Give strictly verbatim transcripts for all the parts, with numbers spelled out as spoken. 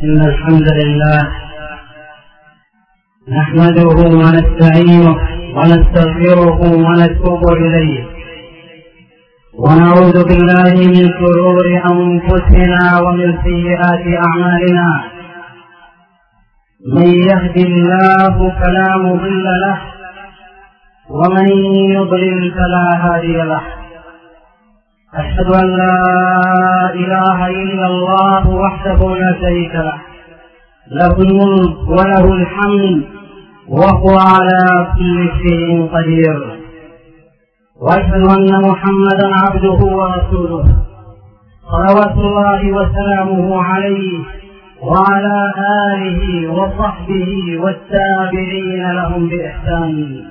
إن الحمد لله نحمده ونستعينه ونستغفره ونتوب إليه، ونعوذ بالله من شرور أنفسنا ومن سيئات أعمالنا. من يهد الله فلا مضل له، ومن يضلل فلا هادي له. أشهد أن لا إله إلا الله وحده لا شريك له، له الملك وله الحمد وهو على كل شيء قدير. وأشهد أن محمدا عبده ورسوله صلوات الله وسلامه عليه وعلى آله وصحبه والتابعين لهم بإحسان.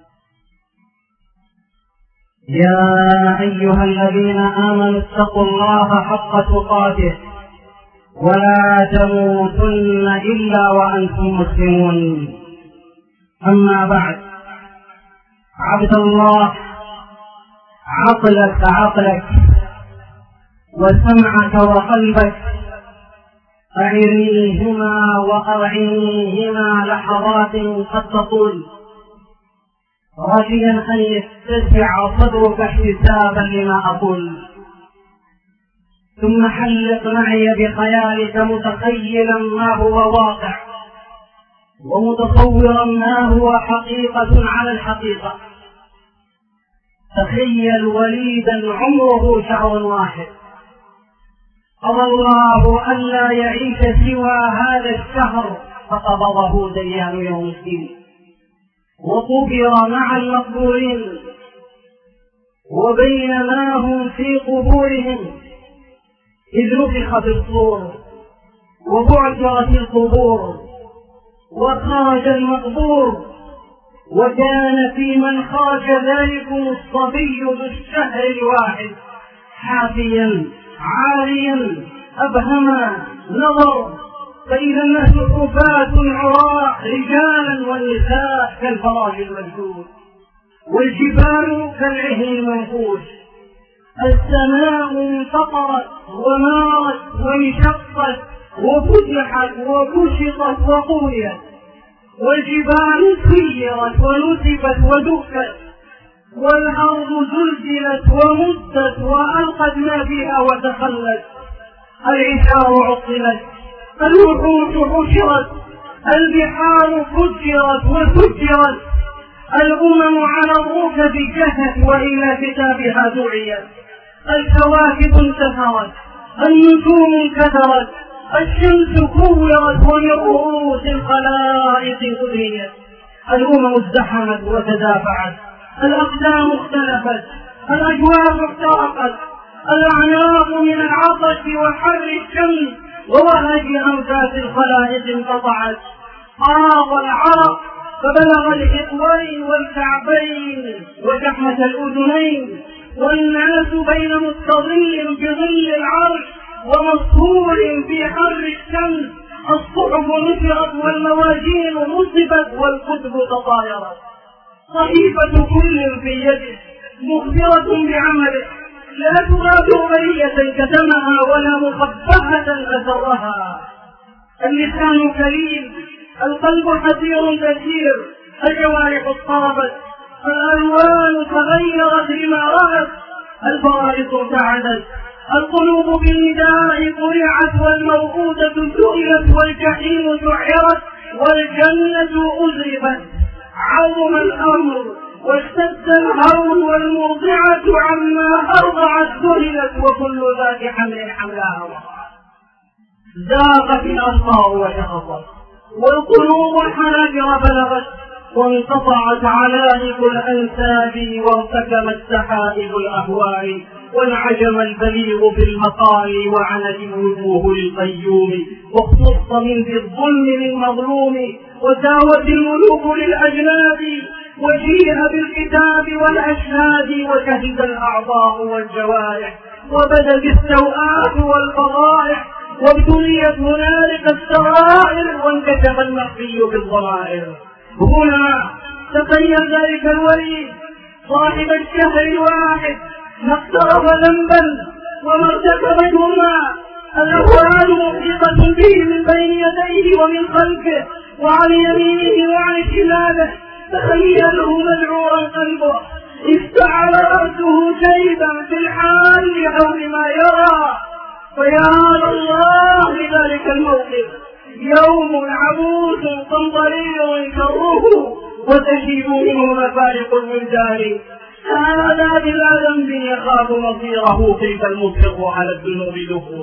يا أيها الذين آمنوا اتقوا الله حق تقاته ولا تموتن إلا وأنتم مسلمون. أما بعد، عبد الله، عقلك عقلك وسمعك وقلبك أعريهما وأرعنيهما لحظات قد تطول، راجيا أن يتسع صدرك حسابا لما أقول. ثم حلق معي بخيالك متخيلا ما هو واقع ومتصورا ما هو حقيقة على الحقيقة. تخيل وليدا عمره شهر واحد، قضى الله ألا يعيش سوى هذا الشهر فقبضه ديان يوم الدين، وقبر مع المقبورين. وبينما هم في قبورهم إذ نفخ في الصور وبعثرت القبور وخرج المقبور، وكان في من خرج ذلكم الصبي ذو الشهر الواحد حافيا عاليا أبهما نظر، فإذا الناس حفاة عراء رجالا والنساء كالفراش المجدود، والجبال كالعهن المنفوش. السماء انفطرت ونارت وانشقت وفتحت وكشطت وقويت، والجبال سيرت ونسفت ودكت، والأرض زلزلت ومدت وألقت ما فيها وتخلت. العشار عطلت، الوحوش حشرت، البحار فجرت وسجرت، الأمم على الركب جثت وإلى كتابها دعيت، الكواكب انتثرت، النجوم انكدرت، الشمس كورت ومن رؤوس الخلائق قضيت، الأمم ازدحمت وتدافعت، الأقدام اختلفت، الأجواء احترقت، الأعناق من العطش وحر الشمس ووهج أنفاس الخلائق انقطعت. آغ العرق فبلغ الحقوين والكعبين وشحمة الأذنين، والناس بين مستظل بظل العرش ومصهور في حر الشمس. الصحف نشرت والموازين نصبت والكتب تطايرت، صحيفة كل في يده مخبرة بعمله، لا تغادر برية كتمها ولا مخبأة أسرها. اللسان كليل، القلب حزير كثير، الجوارح اضطربت، الألوان تغيرت لما رأت، الفرائص ارتعدت، القلوب بالنداء قرعت، والموءودة سئلت، والجحيم سعرت، والجنة أزرفت. عظم الأمر واشتد الهول، والمرضعة عما أرضعت ذهلت، وكل ذات حمل حملها وضعت. ذاقت الأبصار وشخصت، والقلوب الحناجر بلغت، وانقطعت علائق الأنساب، وارتكمت سحائب الأهواء، والعجم البليغ في المقال، وعنت الوجوه للقيوم، واختص من ذي الظلم للمظلوم، وساوت الملوك للأجناد، وجيء بالكتاب والأشهاد، وشهد الأعضاء والجوارح، وبدت السوءات والفضائح، وابتليت هنالك السرائر، وانكشف المخفي بالضمائر. هنا تخيل ذلك الوليد صاحب الشهر الواحد ما اقترف ذنبا وما ارتكب جرما الأهوال محيطة به من بين يديه ومن خلفه وعن يمينه وعن شماله. تخيله مذعورا قلبه، اشتعل رأسه شيبا في الحال لحول ما يرى. فيا الله لذلك الموقف، يوم عبوس قمطري شره وتشيب منه مفارق الولدان. هذا بلا ذنب يخاف مصيره، كيف المشفق على الذنوب دفوره.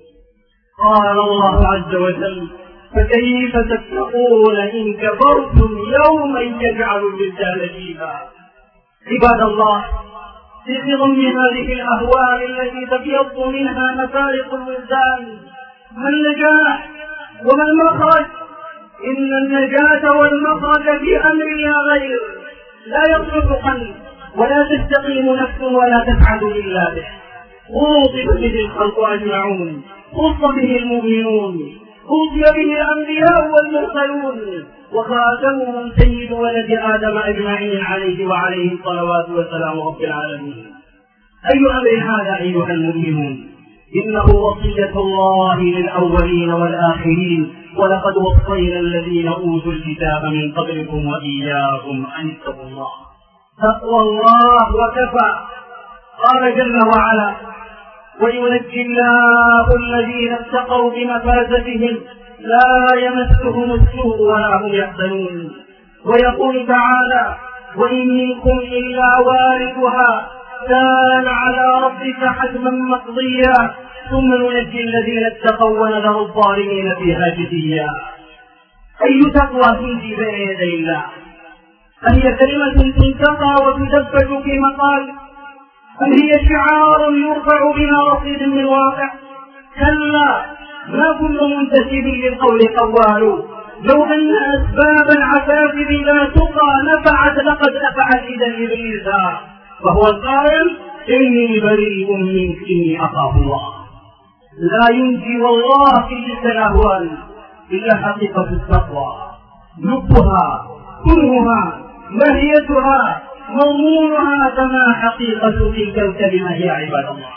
قال الله عز وجل: فكيف تتقون إن كفرتم يوما يجعل الولدان شيبا. عباد الله، في ضمن هذه الأهوال التي تبيض منها مفارق الولدان ما النجاح وما المخرج؟ إن النجاة والمخرج في أمر لا غير، لا يصلح قلب ولا تستقيم نفس ولا تسعد إلا به. خوطب به الخلق أجمعون، خص به المؤمنون، خوطب به الأنبياء والمرسلون، وخاتمهم سيد ولد آدم أجمعين عليه وعليه الصلوات والسلام رب العالمين. أي أمر هذا أيها المؤمنون؟ إنه وصية الله للأولين والآخرين، ولقد وصينا الذين أوتوا الكتاب من قبلكم وإياكم أن اتقوا الله. تقوى الله وكفى. قال جل وعلا: وينجي الله الذين اتقوا بمفازتهم لا يمسهم السوء ولا هم يحزنون. ويقول تعالى: وإن منكم إلا واردها كان على ربك حتما مقضيا ثم ننجي الذين اتقوا ونذر الظالمين فيها جثيا. أي تقوى تنجي بين يدي الله؟ أهي كلمة تنتقى وتدبج في مقال؟ أم هي شعار يرفع بلا رصيد من واقع؟ كلا، ما كل منتسب للقول قوال. لو أن أسباب العفاف لا تقى نفعت لقد نفعت إذا إبليسا، فهو القائل: إني بريء منك إني أخاف الله. لا ينجي والله في تلك الأهوال إلا حقيقة التقوى، لبها، كرهها، ماهيتها، مضمونها، كما حقيقة تلك الكلمة يا عباد الله.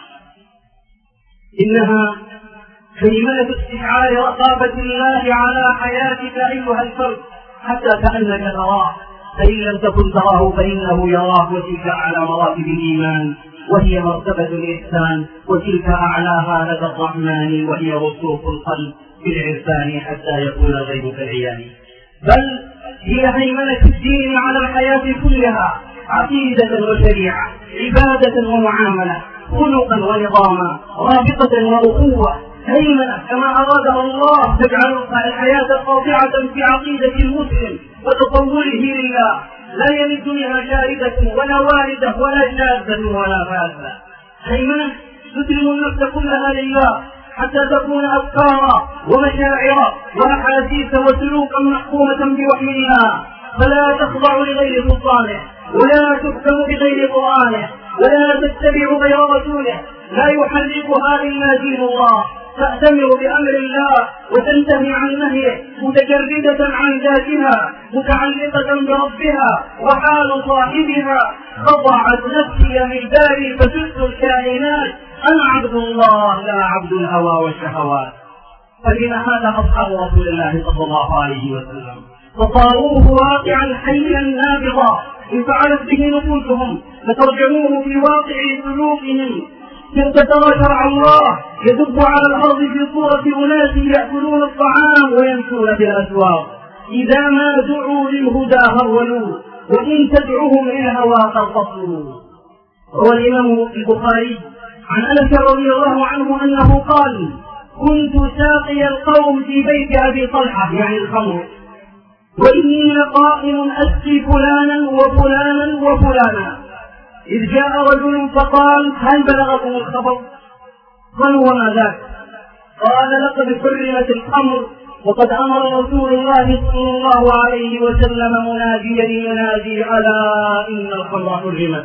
إنها كلمة استشعار رقابة الله على حياتك أيها الفرد حتى كأنك تراه، فإن لم تكن تراه فإنه يراك. وتلك أعلى مراتب الإيمان، وهي مرتبة الإحسان، وتلك أعلاها لدى الرحمن، وهي رسوخ القلب بالعرفان حتى يكون غير كالعيان. بل هي هيمنة الدين على الحياة كلها، عقيدة وشريعة، عبادة ومعاملة، خلقا ونظاما، رابطة وأخوة. هيمنة كما أرادها الله تجعل الحياة قاطعة في عقيدة المسلم وتصوره لله، لا يلد منها شاردة ولا واردة ولا شاذة ولا فاذة. هيمنة تسلم النفس كلها لله حتى تكون أفكارا ومشاعر وأحاسيس وسلوكا محكومة بوحي الله، فلا تخضع لغير سلطانه، ولا تحكم بغير قرآنه، ولا تتبع غير رسوله، لا يحركها إلا دين الله. تأتمر بأمر الله وتنتهي عن نهيه، متجردة عن ذاتها، متعلقة بربها، وحال صاحبها خضعت نفسي للباري فجزء الكائنات أنا عبد الله لا عبد الهوى والشهوات. فإن هذا أصحاب رسول الله صلى الله عليه وسلم، فصاروه واقعا حيا نابضا. إن فعلت به نفوسهم فترجموه في واقع سلوكهم. ترى شرع الله يدب على الأرض في صورة أناس يأكلون الطعام ويمشون في الأسواق، إذا ما دعوا للهدى هرولوا، وإن تدعوهم إلى الهوى ترتصوا. روى الإمام البخاري عن أنس رضي الله عنه أنه قال: كنت ساقي القوم في بيت أبي طلحة يعني الخمر، وإني لقائم أسقي فلانا وفلانا وفلانا، إذ جاء رجل فقال: هل بلغكم الخبر؟ قالوا: وما ذاك؟ قال: لقد حرمت الخمر، وقد أمر رسول الله صلى الله عليه وسلم مناديا ينادي: ألا إن الخمر حرمت.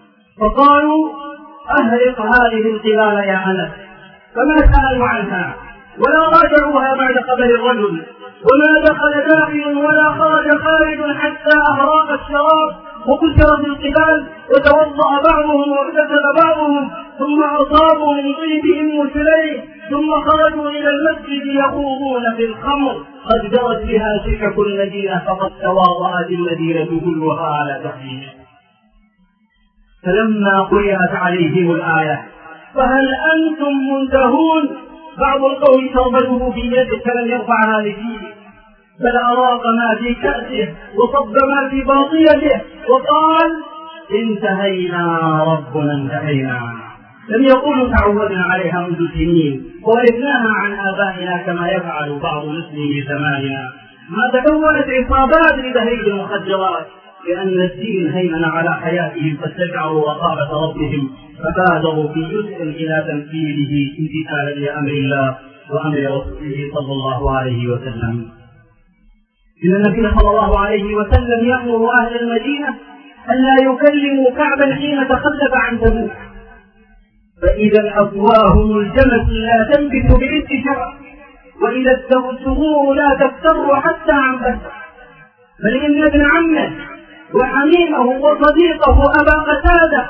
فقالوا: أهرق هذه القلال يا أنس. فما سألوا عنها ولا راجعوها بعد قبل الرجل، وما دخل داخل ولا خرج خارج حتى أهراق الشراب وكسرت القبال، وتوضأ بعضهم واغتسل بعضهم، ثم أصابوا من طيب أم سليم، ثم وخرجوا إلى المسجد يخوضون في الخمر قد جرت بها سكك المدينة فقد تواضعت المدينة كلها على تحريمه. فلما قرأت عليهم الآية فهل أنتم منتهون؟ بعض القوم شربته في يده فلم يرفعها لفيه، بل أراق ما في كأسه وصب ما في باطيته وقال انتهينا ربنا انتهينا. لم يقولوا تعودنا عليها منذ سنين وورثناها عن آبائنا كما يفعل بعض مسلمي زماننا. ما تكونت عصابات لتهريب المخدرات لأن الدين هيمن على حياتهم فاستشعروا رقابة ربهم فبادروا في جزء إلى تنفيذه امتثالا لأمر الله وأمر رسوله صلى الله عليه وسلم. إن النبي صلى الله عليه وسلم يأمر أهل المدينة ألا يكلموا كعبا حين تخلف عن تبوك، فإذا الأفواه ملجمة لا تنبت بالانتشار، وإذا الثغور لا تفتر حتى عن بسر، بل إن ابن عمه وحميمه وصديقه أبا قتادة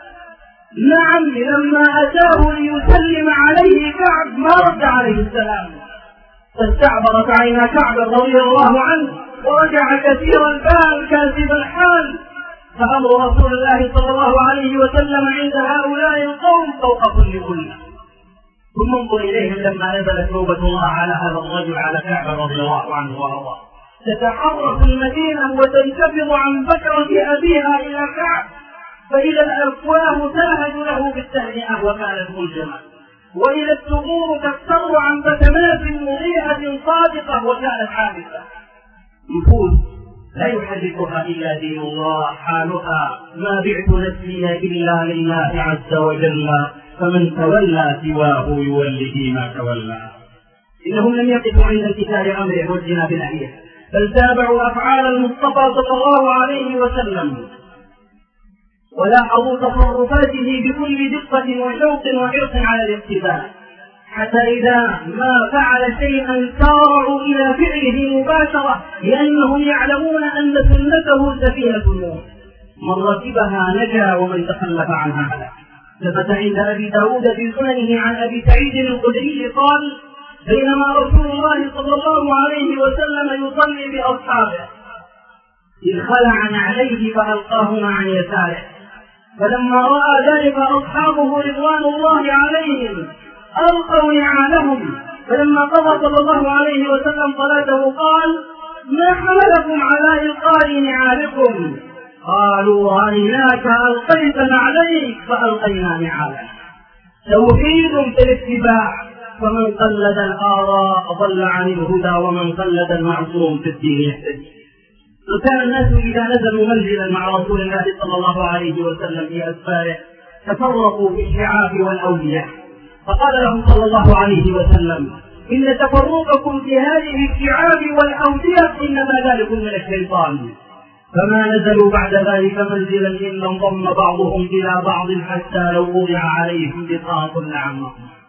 نعم لما أتاه ليسلم عليه كعب ما رد عليه السلام، فاستعبرت عين كعب رضي الله عنه ورجع كثير البال كاسب الحال. فأمر رسول الله صلى الله عليه وسلم عند هؤلاء القوم فوق كل كلمة. ثم انظر إليهم لما نزلت توبة الله على هذا الرجل على كعب رضي الله عنه وارضاه، تتحرك المدينة وتنتفض عن بكرة أبيها إلى كعب، فإذا الأفواه تلهج له بالتهنئة وكانت ملجمة، وإذا الثغور تفتر عن بسمات مضيئة صادقة وكانت حادثة. نفوس لا يحركها إلا دين الله، حالها ما بعت نفسي إلا لله عز وجل، فمن تولى سواه يوله ما تولى. إنهم لم يقفوا عند امتثال أمره واجتناب نهيه، بل تابعوا أفعال المصطفى صلى الله عليه وسلم ولاحظوا تصرفاته بكل دقة وشوق وحرص على الاقتداء، حتى إذا ما فعل شيئا سارعوا إلى فعله مباشرة لأنهم يعلمون أن سنته سفينة الموت، من ركبها نجا ومن تخلف عنها هلك. ثبت عند أبي داود في سننه عن أبي سعيد الخدري قال بينما رسول الله صلى الله عليه وسلم يصلي بأصحابه إذ خلع نعليه فألقاهما عن يساره، فلما رأى ذلك أصحابه رضوان الله عليهم ألقوا نعالهم، فلما قضى صلى الله عليه وسلم صلاته قال ما حملكم على إلقاء نعالكم؟ قالوا رأيناك ألقيت نعليك فألقينا نعالك. توحيد في الاتباع، فمن قلد الآراء ضل عن الهدى ومن قلد المعصوم في الدين يهتدي. وكان الناس إذا نزلوا منزلا مع رسول الله صلى الله عليه وسلم في أسفاره تفرقوا في الشعاب والأولياء، فقال لهم صلى الله عليه وسلم إن تفرقكم في هذه الشعاب والأودية إنما ذلك من الشيطان. فما نزلوا بعد ذلك منزلا إلا انضم بعضهم إلى بعض حتى لو وضع عليهم بساط لعمهم.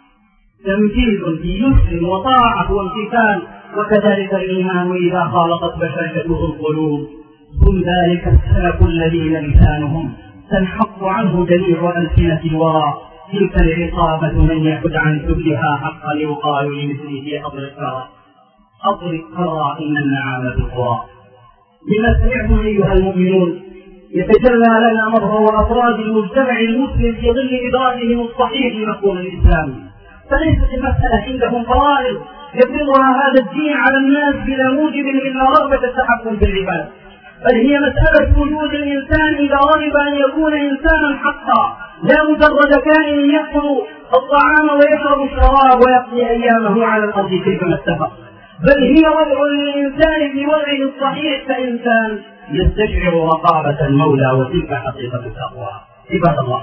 تمثيل في يسر وطاعة وامتثال، وكذلك الإيمان إذا خالطت بشاشته القلوب هم ذلك السلف الذين لسانهم تنحط عنه جميع ألسنة الورى. تلك العصابة من يحد عن سبلها حقا يقال لمثله أضرب كرى أضرب كرى إن النعامة القرى. بما سمعتم أيها المؤمنون يتجلى لنا مظهر أفراد المجتمع المسلم في ظل إدراكهم الصحيح لمفهوم الإسلام، فليست المسألة عندهم فرائض يفرضها هذا الدين على الناس بلا موجب إلا رغبة التحكم في العباد، بل هي مسألة وجود الإنسان إذا رغب أن يكون إنسانا حقا، لا مجرد كائن يأكل الطعام ويشرب الشراب ويقضي أيامه على الأرض كيفما اتفق، بل هي وضع للإنسان في وضعه الصحيح كإنسان يستشعر رقابة المولى، وتلك حقيقة التقوى. عباد الله،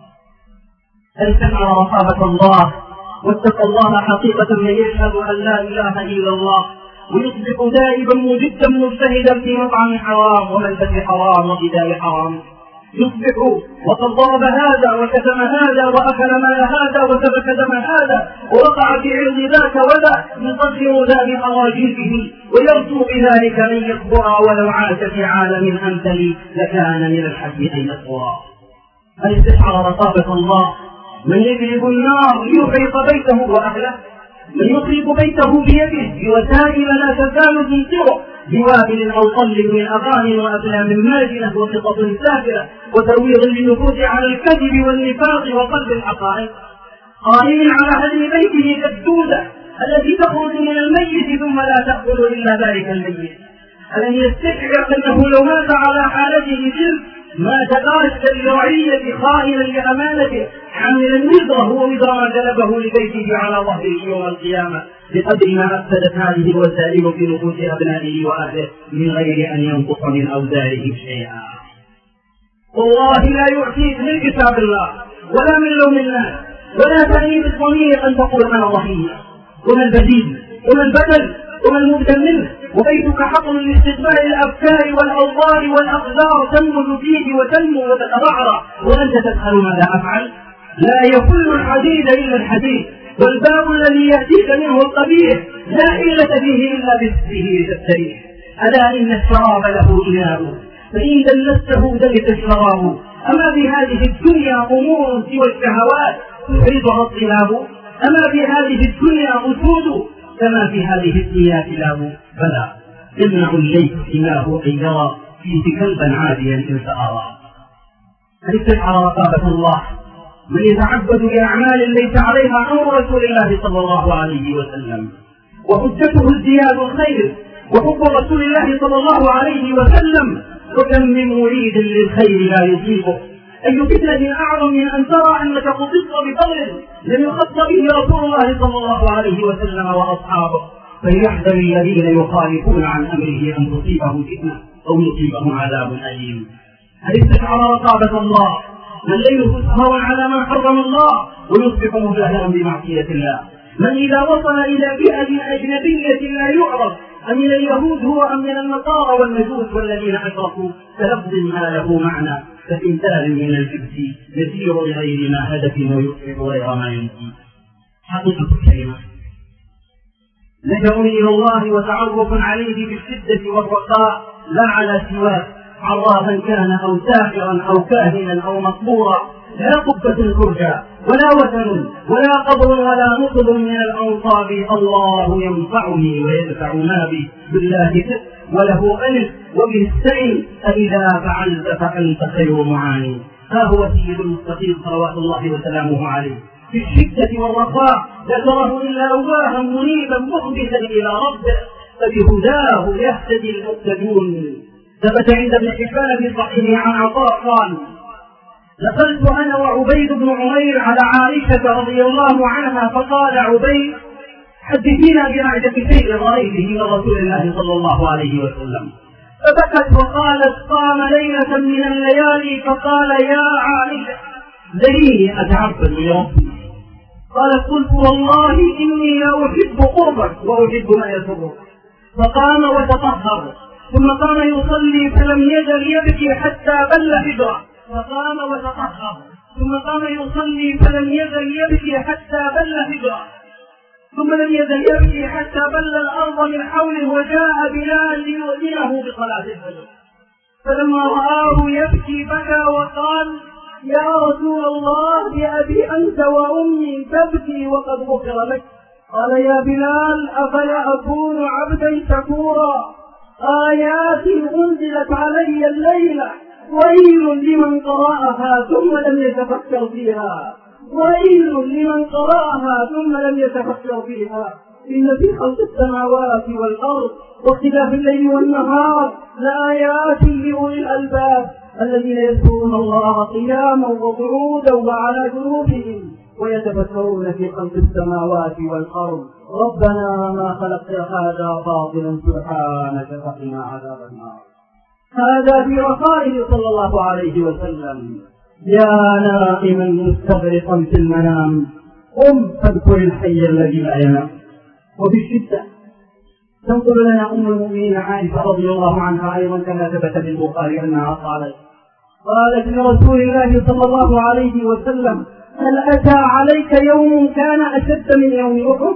أن تفعل رقابة الله واتقى الله حقيقة من يشهد أن لا إله إلا الله ويصبح دائبا مجدا مجتهدا في مطعم حرام وملبس حرام وغذاء حرام، يصبح وقد ضرب هذا وكتم هذا وأكل مال هذا وسفك دم هذا ووقع في عرض ذاك وذا، يصدر ذا بأراجيفه ويرجو بذلك من يكبر، ولو عاش في عالم أمثل لكان من الحي أن يكبر. هل استشعر رقابة الله من يجلب النار ليحرق بيته وأهله؟ من يخرب بيته بيده بوسائل لا تزال تنكره بوابل أو طل من أغاني وأفلام ماجنة وخطط سافرة وترويض للنفوس على الكذب والنفاق وقلب الحقائق، قائم على هدم بيته كالدودة التي تخرج من الميت ثم لا تأكل إلا ذلك الميت. ألم يستشعر أنه لو مات على حالته تلك مات غاشا لرعية خائنا لأمانته حاملا وزره ووزر ما جلبه لبيته على ظهره يوم القيامة بقدر ما أفسدت هذه الوسائل في نفوس أبنائه وأهله من غير أن ينقص من أوزاره شيئا. والله لا يعطيك من كتاب الله ولا من لوم الناس ولا تأنيب الضمير أن تقول أنا ضحية وما البديل وما البدل وما المبدل منه، وبيتك حقل لاستقبال الأفكار والأوضار والأقدار تنمج فيه وتنمو وتتبعرع وأنت تسأل ماذا أفعل. لا يفل الحديد إلا الحديد، والباب الذي يأتيك منه القبيح لا حيلة فيه إلا باسمه تستريح. ألا إن الشراب له إناء فإن دلسته دلت الشراب، أما في هذه الدنيا أمور سوى الشهوات تفرضها الطلاب، أما في هذه الدنيا أسود كما في هذه الدنيا كلاب. فلا يمنع الليث حماه أن يرى فيه كلبا عاديا إن سأرى. هل استشعر رقابة الله من يتعبد بأعمال ليس عليها أمر رسول الله صلى الله عليه وسلم، وحجته ازدياد الخير وحب رسول الله صلى الله عليه وسلم، وكم من مريد للخير لا يصيبه. أي فتنة أعظم من أن ترى أنك خصصت بفضل لم يخص به رسول الله صلى الله عليه وسلم وأصحابه. فليحذر الذين يخالفون عن أمره أن تصيبهم فتنة أو يصيبهم عذاب أليم. هل استشعر رقابة الله من ليس سهوا على ما حرم الله ويصبح مجاهرا بمعصية الله، من إذا وصل إلى بيئة أجنبية لا يعرف أمن اليهود هو أم من النصارى والمجوس والذين أشركوا كلفظ ما له معنى كإنتاج من الجبس يسير لغير ما هدف ويصبح غير ما ينسي. حقيقة الكلمة لجأ إلى الله وتعرف عليه بالشدة والرخاء لا على سواه، عرافا كان أو ساحرا أو كاهنا أو مقبورا، لا قبة ترجى ولا وثن ولا قبر ولا نصب من الأنصاب. الله ينفعني ويدفع ما بي بالله ثق وله ألف وبه السعي، فإذا فعلت فأنت خير معاني. ها هو سيد المستقيم صلوات الله وسلامه عليه في الشدة والرخاء لا تراه إلا أواها منيبا مخبتا إلى ربه، فبهداه يهتدي المهتدون. ثبت عند ابن حبان في صحيحه عن عطاء قال: دخلت أنا وعبيد بن عمير على عائشة رضي الله عنها، فقال عبيد: حدثينا بأعجب شيء رأيته من رسول الله صلى الله عليه وسلم. فبكت وقالت: قام ليلة من الليالي فقال: يا عائشة دعيني أتعبد لربي. قالت: قلت والله إني لا أحب قربك وأحب ما يسرك. فقام وتطهر ثم قام يصلي فلم يزل يبكي حتى بل حجره، فقام وتطهر ثم قام يصلي فلم يزل يبكي حتى بل حجره، ثم لم يزل يبكي حتى بل الأرض من حوله، وجاء بلال ليؤذنه بصلاة الفجر. فلما رآه يبكي بكى وقال: يا رسول الله بأبي أنت وأمي تبكي وقد غفر لك. قال: يا بلال أفلا أكون عبدا شكورا؟ آيات أنزلت علي الليلة ويل لمن قرأها ثم لم يتفكر فيها، ويل لمن قرأها ثم لم يتفكر فيها. إن في خلق السماوات والأرض واختلاف الليل والنهار لآيات لأولي الألباب الذين يذكرون الله قياما وقعودا وعلى جنوبهم ويتفكرون في خلق السماوات والأرض ربنا ما خلقت هذا باطلا سبحانك فقنا عذاب النار. هذا في رخائه صلى الله عليه وسلم. يا نائما مستغرقا في المنام قم فاذكر الحي الذي لا ينام. وبالشدة تنقل لنا أم المؤمنين عائشة رضي الله عنها أيضا كما ثبت في البخاري أنها قالت: قالت لرسول الله صلى الله عليه وسلم: هل أتى عليك يوم كان أشد من يوم أحد؟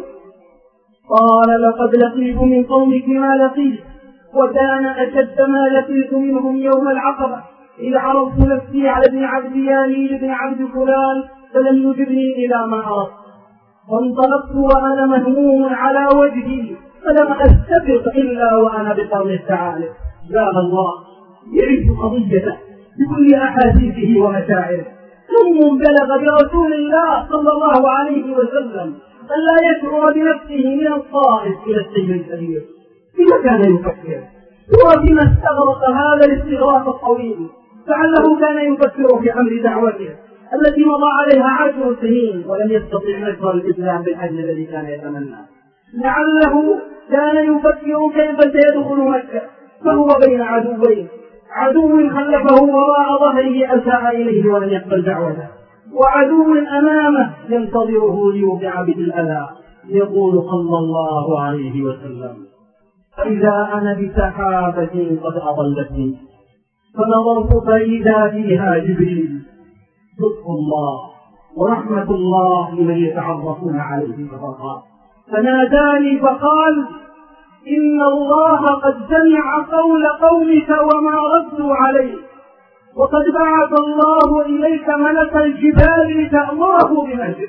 قال: لقد لقيت من قومك ما لقيت، وكان أشد ما لقيت منهم يوم العقبة، إذ عرضت نفسي على ابن عبد يالي بن عبد فلان فلم يجبني إلى ما أردت. وانطلقت وأنا مهموم على وجهي، فلم أستفق إلا وأنا بقرن الثعالب. قال الله يعيش قضيته بكل أحاسيسه ومشاعره. ثم بلغ برسول الله صلى الله عليه وسلم أن لا يشعر بنفسه من الطائف إلى السجن الكبير. بما كان يفكر؟ هو بما استغرق هذا الاستغراق الطويل؟ فعله كان يفكر في أمر دعوته التي مضى عليها عشر سنين ولم يستطع نشر الإسلام بالحجم الذي كان يتمنى. لعله كان يفكر كيف سيدخل مكة فهو بين عدوين، عدو خلفه وراء ظهره أساء إليه ولم يقبل دعوته، وعدو أمامه ينتظره ليوقع به الأذى. يقول صلى الله عليه وسلم: فإذا أنا بسحابة قد أضلتني فنظرت فإذا فيها جبريل لطف الله ورحمة الله لمن يتعرفون عليه فقال، فناداني فقال: إن الله قد سمع قول قومك وما ردوا عليه، وقد بعث الله إليك ملك الجبال لتأمره بما شئت.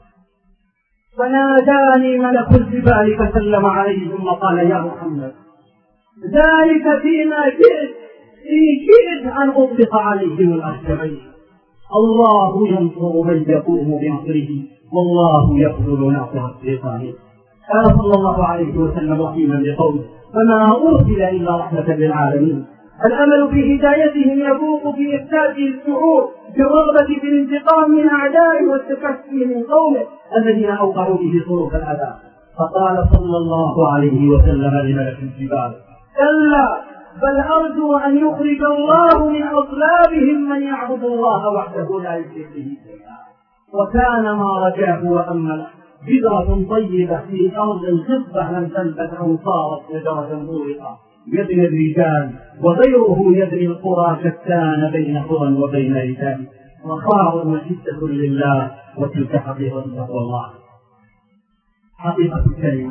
فناداني ملك الجبال فسلم عليه ثم قال: يا محمد ذلك فيما شئت إن شئت أن أطلق عليهم الأخشبين. الله ينصر من يقوم بنصره والله يخذل ناصر الشيطان. قال صلى الله عليه وسلم رحيما بقوله: فما أرسل إلا رحمة للعالمين. الأمل في هدايتهم يفوق في إحساسه الشعور بالرغبة في الانتقام من أعدائه والتكفي من قومه الذين أوقعوا به صروف الأذى. فقال صلى الله عليه وسلم لملك الجبال: كلا بل أرجو أن يخرج الله من أصلابهم من يعبد الله وحده لا يشرك به شيئا. وكان ما رجاه وأمله بذرة طيبة في أرض خصبة لم تنبت أو صارت شجرة مورقة يبني الرجال وغيره يبني القرى شتان بين قرى وبين رجال، وخار وشدة لله، وتلك حقيقة تقوى الله. حقيقة الكلمة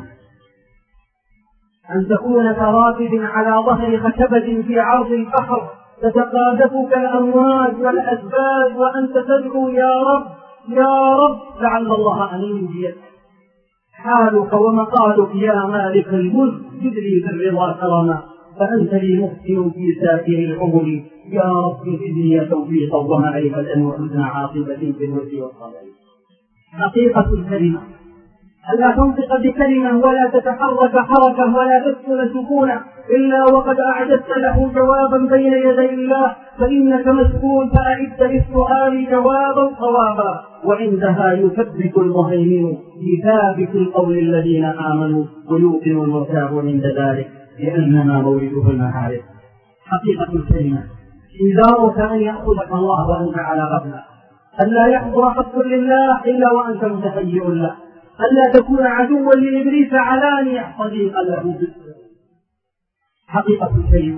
أن تكون كراكب على ظهر خشبة في عرض البحر تتقاذفك الأمواج والأسباب وأنت تدعو يا رب يا رب لعل الله أن ينجيك. حالك ومقالك يا مالك الملك جدري بالرضا كرما، فأنت لي محسن في سائر العمر يا رب زدني توفيقا ومعرفة وحسن عاقبة في الوجه والصبر. حقيقة الكلمة ألا تنطق بكلمة ولا تتحرك حركة ولا تسكن سكونة إلا وقد أعددت له جوابا بين يدي الله، فإنك مسكون فأعد للسؤال جوابا صوابا، وعندها يثبت المهيمن بثابت القول الذين آمنوا ويوقن المرتاب عند ذلك لأنما مورده المعارف. حقيقة الكلمة إنذارك أن يأخذك الله وأنت على غفلة، ألا يحضر حق لله إلا وأنت متهيئ له، ألا تكون عدوا لإبليس علانية صديقا له بالسر. حقيقة الكلمة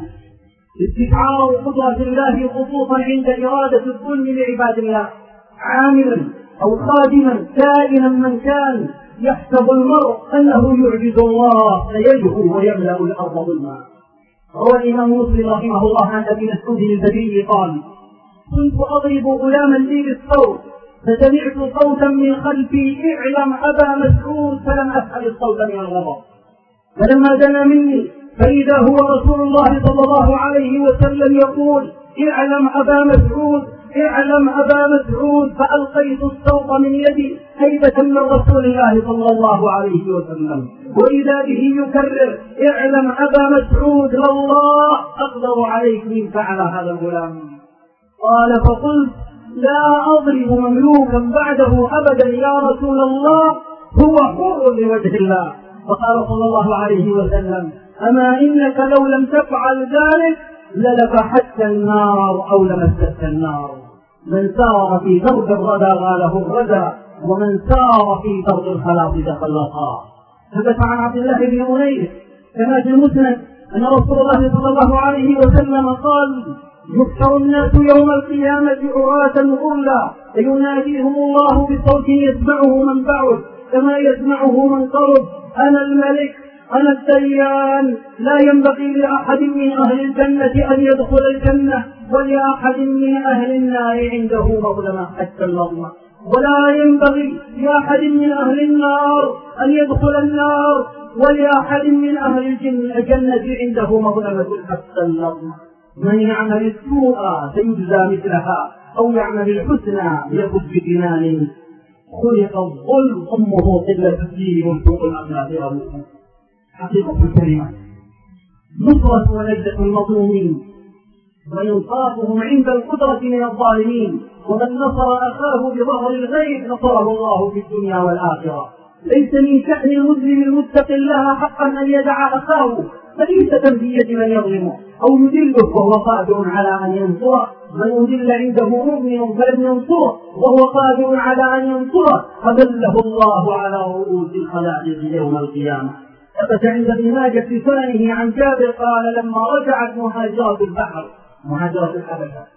استشعار قدرة الله خصوصا عند إرادة الظلم لعباد الله، عاملا أو خادما كائنا من كان يحسب المرء أنه يعجز الله فيجهو ويملأ الأرض ظلما. روى الإمام مسلم رحمه الله عن أبي مسعود البدري قال: كنت أضرب غلاما لي بالصوت فسمعت صوتا من خلفي: اعلم أبا مسعود، فلم أفعل الصوت من الغضب، فلما دنا مني فإذا هو رسول الله صلى الله عليه وسلم يقول: اعلم أبا مسعود اعلم أبا مسعود، فألقيت الصوت من يدي هيبة من رسول الله صلى الله عليه وسلم، وإذا به يكرر: اعلم أبا مسعود لله أقدر عليك من فعل هذا الغلام. قال: فقلت: لا أضرب مملوكا بعده أبدا يا رسول الله، هو حر لوجه الله. فقال صلى الله عليه وسلم: أما إنك لو لم تفعل ذلك للفحت النار أو لمست النار. من سار في درب الردى غاله الردى، ومن سار في درب الخلاص دخل الخلاص. ثبت عن عبد الله بن أنيس كما في المسند أن رسول الله صلى الله عليه وسلم قال: يحشر الناس يوم القيامة عراة غرلا فيناديهم الله بصوت يسمعه من بعد كما يسمعه من قرب: أنا الملك أنا الديان، لا ينبغي لأحد من أهل الجنة أن يدخل الجنة ولأحد من أهل النار عنده مظلمة حتى اللظمة. ولا ينبغي لأحد من أهل النار أن يدخل النار، ولأحد من أهل الجنة عنده مظلمة حتى اللظمة. من يعمل السوء سيجزى مثلها، أو يعمل الحسنى يفز بجنان. خلق الظلم أمه قلة الدين وسوء الأخلاق أبوه. حقيقة الكلمة نصرة ولذة المظلومين، وإنصافهم عند القدرة من الظالمين. ومن نصر أخاه بظهر الغيب نصره الله في الدنيا والآخرة. ليس من شأن المسلم المتقي الله حقا أن يدع أخاه فليس في يد من يظلمه أو يذله وهو قادر على أن ينصره. من يذل عنده مؤمن فلم ينصره وهو قادر على أن ينصره أذله الله على رؤوس الخلائق يوم القيامة. ثبت عند ابن ماجه في سننه عن جابر قال: لما رجعت مهاجرة البحر مهاجرة الحبشة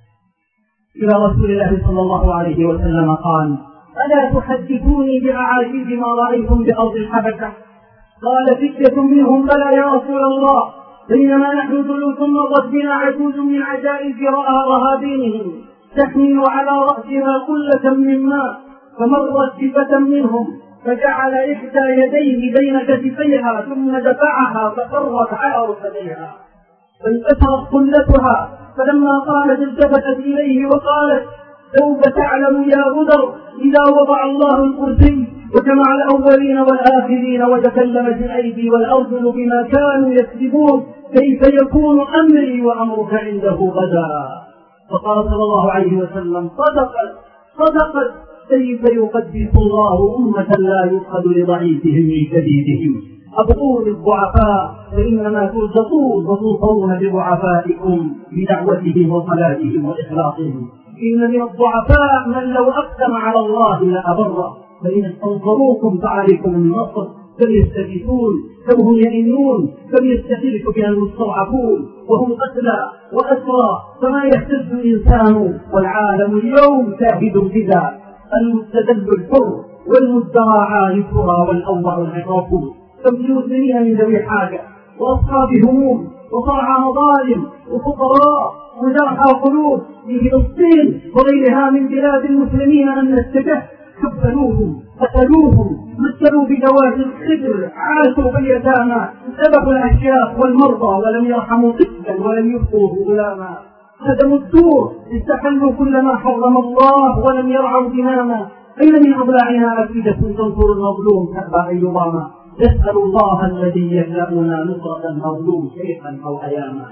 إلى رسول الله صلى الله عليه وسلم قال: ألا تحدثوني بأعاجيب ما رأيتم بأرض الحبشة؟ قال فتية منهم: بلى يا رسول الله، بينما نحن جلوس مرت بنا عجوز من عجائز رهابينهم تحمل على رأسها قلة من ماء، فمرت بفتى منهم فجعل إحدى يديه بين كتفيها ثم دفعها فقرت على ركبتيها فانكسرت قلتها. فلما قالت التفتت إليه وقالت: سوف تعلم يا غدر إذا وضع الله الكرسي وجمع الأولين والآخرين وتكلمت الأيدي والأرجل بما كانوا يكذبون كيف يكون أمري وأمرك عنده غدا. فقال صلى الله عليه وسلم: صدقت صدقت كيف يقدس الله أمة لا يؤخذ لضعيفهم من شديدهم. أبطون الضعفاء فإنما ترزقون وتوصون بضعفائكم بدعوتهم وصلاتهم وإخلاصهم. إن من الضعفاء من لو أقسم على الله لأبره، فإن استنصروكم فعليكم النصر. كم يستغيثون، كم هم يئنون، كم يستغيث بها المستضعفون وهم قتلى وأسرى، فما يهتز الإنسان والعالم اليوم شاهد بذا. المستدل الحر والمزدرى عالفها والأوضع العقاق. كم المسلمين من ذوي حاجة وأصحاب هموم وصرع مظالم وفقراء وجرحى قلوب في فلسطين وغيرها من بلاد المسلمين أن نستجه. كفلوهم قتلوهم مثلوا بذوات الخدر، عاشوا باليتامى، ذبحوا الأشياخ والمرضى ولم يرحموا طفلا ولم يبقوه غلاما. هدموا الدور، استحلوا كل ما حرم الله ولم يرعوا دماما. أين من أضلاعنا أفئدة تنصر المظلوم تأبى أن يضاما. نسأل الله الذي يخلقنا نصرة المظلوم شيخا أو أياما.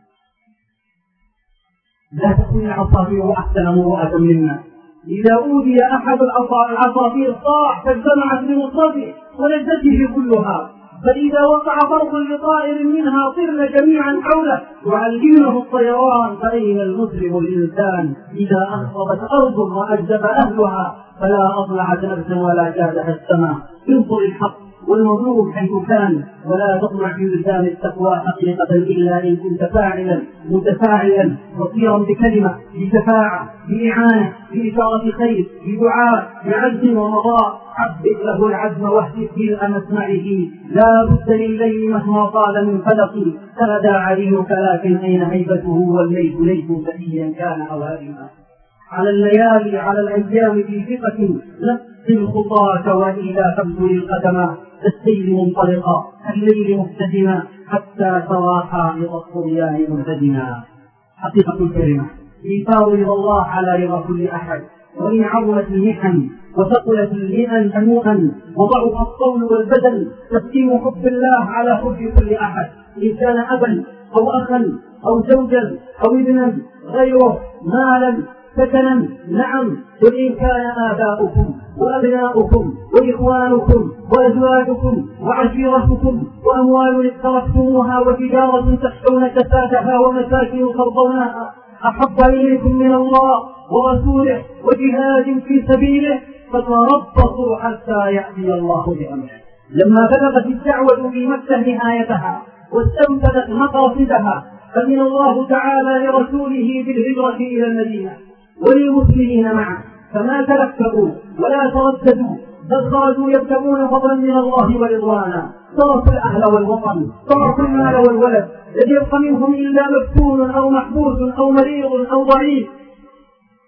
لا تكون العصافير أحسن مروءة منا. إذا أودي أحد العصافير صاح فاجتمعت لنصرته ولذته كلها، فإذا وقع برق لطائر منها طرن جميعا حوله يعلمه الطيران. فأين المسلم الإنسان إذا أخربت أرض وأجدب أهلها فلا أطلعت نفسا ولا جادها السماء. انصر الحق والمظلوم حيث كان، ولا تطمع في لسان التقوى حقيقة إلا إن كنت فاعلا متفاعلا بصيرا بكلمة بشفاعة بإعانة بإشارة خير بدعاء بعزم ومضاء. حبب له العزم واهتف به مسمعه. لا بد لليل مهما طال من فلق تغدى عليك، لكن أين هيبته والليل ليس سئيا كان أو هارما. على الليالي على الأيام في ثقة نفس خطاك وإلى تبدو القدماء. السيل منطلقا الليل مهتدما حتى ترى حائط الطغيان منهدما. حقيقة الكلمة إيثار رضا الله على رضا كل أحد، وإن عظمت المحن وثقلت المئن حنوءا وضعف الطول والبدن تقديم حب الله على حب كل أحد، إن كان أبا أو أخا أو زوجا أو ابنا غيره، مالا سكنا نعم. وإن كان آباؤكم وأبناؤكم وإخوانكم وأزواجكم وعشيرتكم وأموال اقترفتموها وتجارة تخشون كسادها ومساكن ترضونها أحب إليكم من الله ورسوله وجهاد في سبيله فتربصوا حتى يأتي الله بأمره. لما بلغت الدعوة في مكة نهايتها واستنفذت مقاصدها فمن الله تعالى لرسوله بالهجرة إلى المدينة وللمسلمين معه، فما تلكأوا ولا ترددوا بل خرجوا يبتغون فضلا من الله ورضوانا. تركوا الأهل والوطن، تركوا المال والولد، لم يبق منهم إلا مفتون أو محبوس أو مريض أو ضعيف.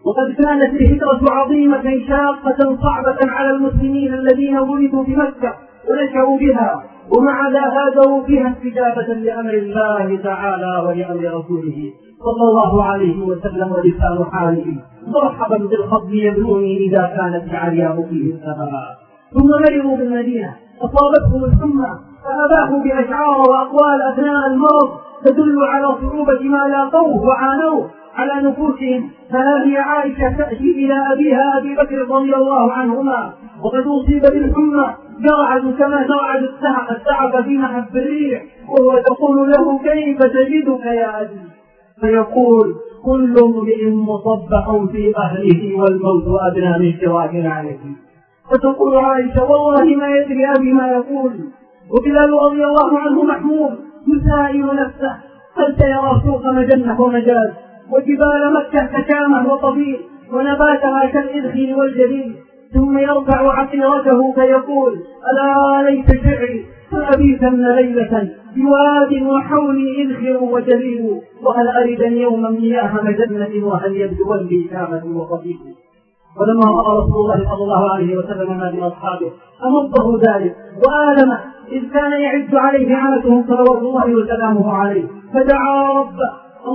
وقد كانت الهجرة عظيمة شاقة صعبة على المسلمين الذين ولدوا بمكة ونشأوا بها، ومع ذا هاجروا فيها استجابة لأمر الله تعالى ولأمر رسوله صلى الله عليه وسلم، ولسان حاله مرحبا بالفضل يبلوني إذا كانت العلياء فيه السماء. ثم مرضوا بالمدينة أصابتهم الحمى فأباحوا بأشعار وأقوال أثناء المرض تدل على صعوبة ما لاقوه وعانوه على نفوسهم. فها هي عائشة تأتي إلى أبيها أبي بكر رضي الله عنهما وقد أصيب بالحمى يرعد كما ترعد الثعلب في محب الريح، وهو تقول له كيف تجدك يا أبي؟ فيقول كل امرئ مصبح في أهله والموت أدنى من شراك عليه. فتقول عائشة والله ما يدري أبي ما يقول. وبلال رضي الله عنه محمود يسائل نفسه هل سيرى سوق مجنة ومجاز وجبال مكة كشامة وطبيل ونباتها كالإذخر والجليل، ثم يرفع عقيرته فيقول ألا ليت شعري فأبيتن ليلة بواد وحولي إذخر وجليل، وهل أرد يوما مياه مجنة وهل يبدو لي شامة وطبيل. ولما رأى رسول الله صلى الله عليه وسلم ما من أصحابه أمضه ذلك وآلمه إذ كان يعد عليه عمته صلوات الله وسلامه عليه، فدعا ربه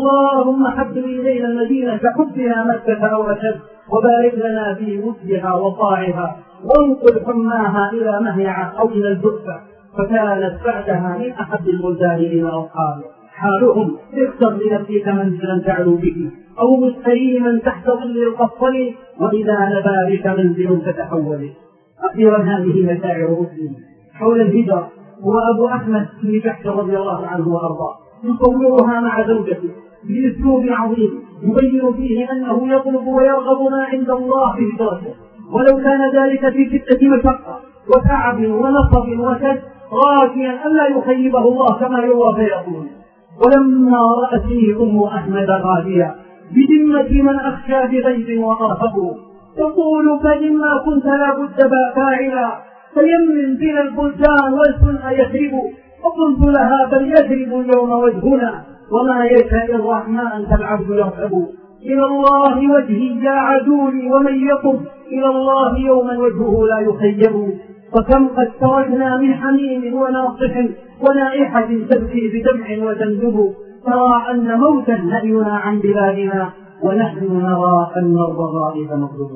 اللهم حبب إلينا المدينة كحبنا مكة أو أشد، وبارك لنا في مسجها وطاعها وانقل حماها إلى مهيعة أو إلى الجثة. فكانت بعدها من أحب البلدان إلى أصحابه حالهم اختر لنفسك منزلا تعلو به أو مستريما تحت ظل القصر وإذا نبى بك منزل تتحول. أخيرا هذه مشاعر مسلم حول الهجرة. هو أبو أحمد بن جحش رضي الله عنه وأرضاه يصورها مع زوجته بأسلوب عظيم يبين فيه أنه يطلب ويرغب ما عند الله في هجرته، ولو كان ذلك في شدة مشقة وتعب ونصب وشد راجيا ألا يخيبه الله كما يروى فيقول ولما رأت فيه أم أحمد غاديا بذمة من أخشى بغيب وأرهب تقول فإما كنت لابد فاعلا فيمن بنا البلدان والسن يثرب، فقلت لها بل يثرب اليوم وجهنا وما يشاء الرحمن فالعبد يرحب. إلى الله وجهي يا عدولي ومن يطب إلى الله يوما وجهه لا يخيب، فكم قد تركنا من حميم وناصح ونائحة تبكي بدمع وتندب، ترى أن موتا نهينا عن بلادنا ونحن نرى أن الرغائب مطلوب.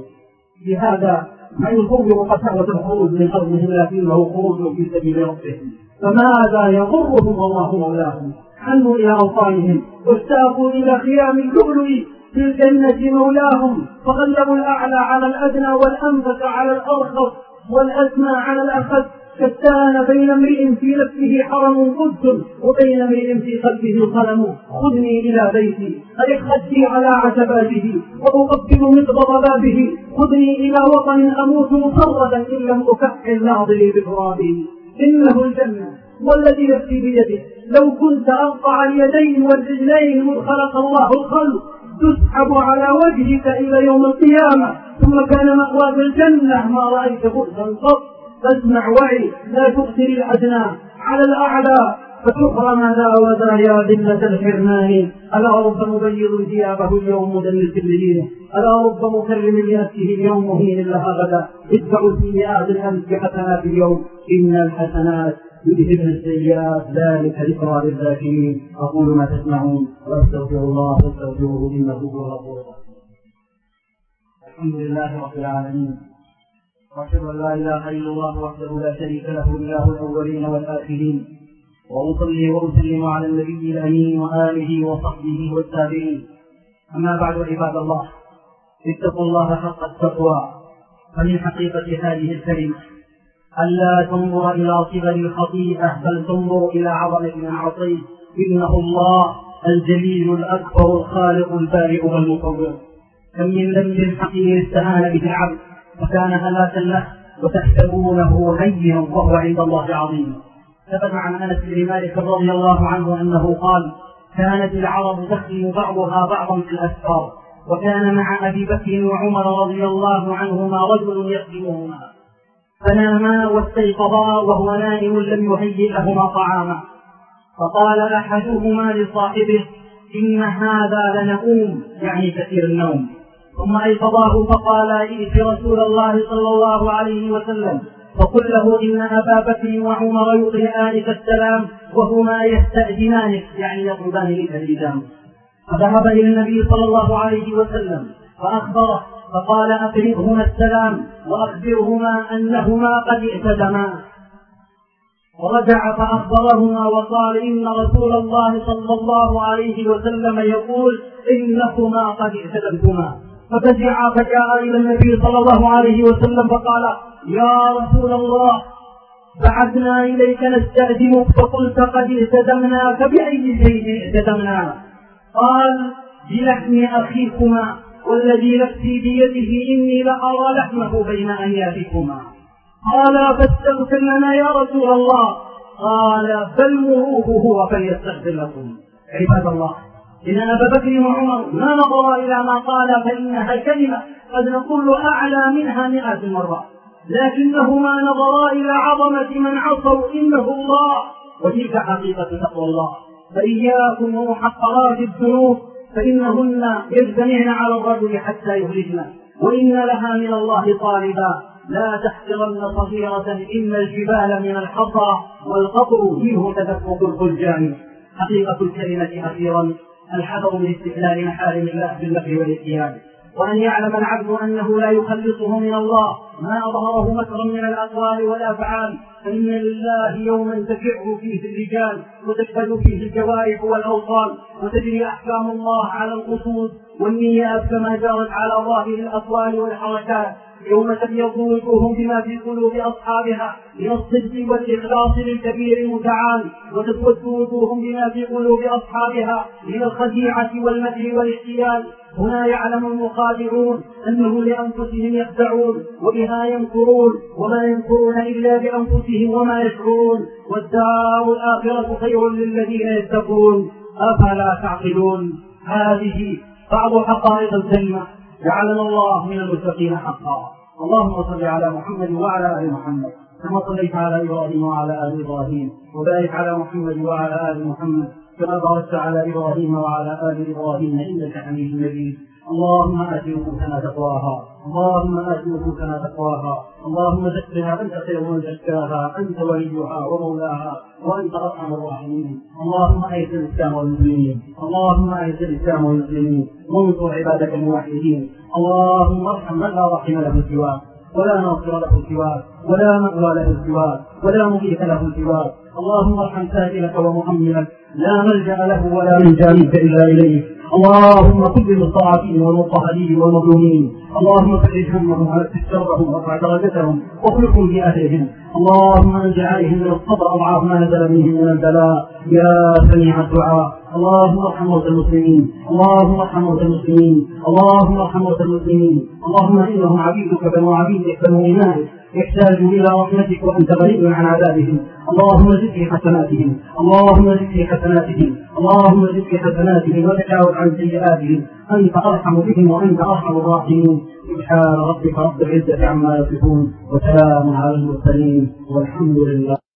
لهذا ما يصور قساوة الخروج من أرضهم لكنه خروج في سبيل ربهم، فماذا يضرهم والله مولاهم. حنوا إلى أوطانهم واشتاقوا إلى خيام اللؤلؤ في الجنة مولاهم، فغلبوا الأعلى على الأدنى والأنفس على الأرخص والأسمى على الأخذ. شتان بين امرئ في نفسه حرم قدس وبين امرئ في قلبه قلم. خذني إلى بيتي أرخ خدي على عتباته وأقبل مقبض بابه، خذني إلى وطن أموت مفردا إن لم أكحل ناظري بترابه. إنه الجنة والذي نفسي بيده لو كنت أقطع اليدين والرجلين مذ خلق الله الخلق تسحب على وجهك إلى يوم القيامة، ثم كان مأواك الجنة ما رأيت بؤسا قط. فاسمع وعي لا تؤثر الأدنى على الأعلى فتحرم ذا وذا يا ذلة الحرمان. ألا رب مبيض ثيابه اليوم مدلس لدينه، ألا رب مكرم لنفسه اليوم مهين لها غدا. اتبعوا السيئات الأمس بحسنات اليوم إن الحسنات يذهبن السيئات ذلك ذكرى للذاكرين. أقول ما تسمعون وأستغفر الله واستغفروه إنه هو الغفور الرحيم. الحمد لله رب العالمين، وأشهد أن لا إله إلا الله وحده لا شريك له إله الأولين والآخرين، وأصلي وأسلم على النبي الأمين وآله وصحبه والتابعين. أما بعد عباد الله، اتقوا الله حق التقوى، فمن حقيقة هذه الكلمة ألا تنظر إلى صغر الخطيئة بل تنظر إلى عظمة من عصيه. إنه الله الجليل الأكبر الخالق البارئ والمصور. كم من ذنب حقير استهان به العبد وكان هلاكا له وتحسبونه هينا وهو عند الله عظيم. ثبت عن أنس بن مالك رضي الله عنه أنه قال كانت العرب تخدم بعضها بعضا في الأسفار، وكان مع أبي بكر وعمر رضي الله عنهما رجل يخدمهما، فناما واستيقظا وهو نائم لم يهيئ لهما طعاما، فقال أحدهما لصاحبه إن هذا لنؤوم، يعني كثير النوم، ثم أيقظاه فقال ائت رسول الله صلى الله عليه وسلم فقل له إن أبا بكر وعمر يقرئانك السلام وهما يستأذنانك، يعني يطلبان منك الإجابة. فذهب إلى النبي صلى الله عليه وسلم فأخبره فقال أقرئهما السلام وأخبرهما أنهما قد اعتدما. ورجع فأخبرهما وقال إن رسول الله صلى الله عليه وسلم يقول إنكما قد اعتدمتما. ففزع فجاء إلى النبي صلى الله عليه وسلم فقال يا رسول الله بعثنا إليك نستأذنك فقلت قد اعتدمنا، فبأي شيء اعتدمنا؟ قال بلحم أخيكما والذي نفسي بيده إني لأرى لحمه بين أنيابكما. قال فاستغفر لنا يا رسول الله. قال بل مروه هو فليستغفر لكم. عباد الله، إن أبا بكر وعمر ما نظر إلى ما قال فإنها كلمة قد نقول أعلى منها مئة مرة، لكنهما نظرا إلى عظمة من عصوا إنه الله، وتلك حقيقة تقوى الله. فإياكم ومحقرات الذنوب فإنهن يجتمعن على الرجل حتى يهلكن، وإن لها من الله طالبا. لا تحقرن صغيرة إن الجبال من الحصى والقطر منه تدفق الفلجان. حقيقة الكلمة أخيرا الحذر من استحلال محارم الله بالمكر والاتيان، وأن يعلم العبد أنه لا يخلصه من الله ما أظهره مكرا من الأقوال والأفعال، فإن لله يوما تفع فيه الرجال وتشهد فيه الجوارح والأوصال، وتجري أحكام الله على القصود والنيات كما جرت على ظاهر الأقوال والحركات. يوم تبيض وجوههم بما في قلوب أصحابها من الصدق والإخلاص للكبير المتعال، وتسود وجوههم بما في قلوب أصحابها من الخديعة والمكر والاحتيال. هنا يعلم المخادعون أنه لأنفسهم يخدعون وبها ينكرون، وما ينكرون إلا بأنفسهم وما يشعرون، والدار الآخرة خير للذين يتقون. أفلا تعقلون؟ هذه بعض حقائق الكلمة جعلنا الله من المتقين حقا. اللهم صل على محمد وعلى آل محمد كما صليت على إبراهيم وعلى آل إبراهيم، وبارك على محمد وعلى آل محمد كما باركت على إبراهيم وعلى آل إبراهيم إنك حميد مجيد. اللهم آت نفوسنا تقواها، اللهم آت نفوسنا تقواها، اللهم زكها أنت خير من زكاها، أنت وليها ومولاها وأنت أرحم الراحمين. اللهم أعز الإسلام والمسلمين، اللهم أعز الإسلام والمسلمين وانصر عبادك الموحدين. اللهم ارحم من لا رحم له سواك، ولا ناصر له سواك، ولا مأوى له سواك، ولا مغيث له سواك. اللهم ارحم سائلك ومؤمنك لا ملجأ له ولا منجا منك إلا إليك. اللهم كن للمستضعفين والمضطهدين والمظلومين، اللهم فرج همهم واكف شرهم وارفع درجتهم واخلفهم في اهلهم. اللهم انزع عليهم من الصبر اضعاف ما نزل منهم من البلاء يا سميع الدعاء. اللهم ارحم موتى المسلمين، اللهم ارحم موتى المسلمين، اللهم ارحم موتى المسلمين. اللهم انهم عبيدك بنو عبيدك بنو إمائك يحتاجوا الى رحمتك وانت غني عن عذابهم. اللهم زد في حسناتهم، اللهم زد في حسناتهم، اللهم زد في حسناتهم وتجاوز عن سيئاتهم. انت ارحم بهم وانت ارحم الراحمين. سبحان ربك رب العزة عما يصفون وسلام على المرسلين والحمد لله.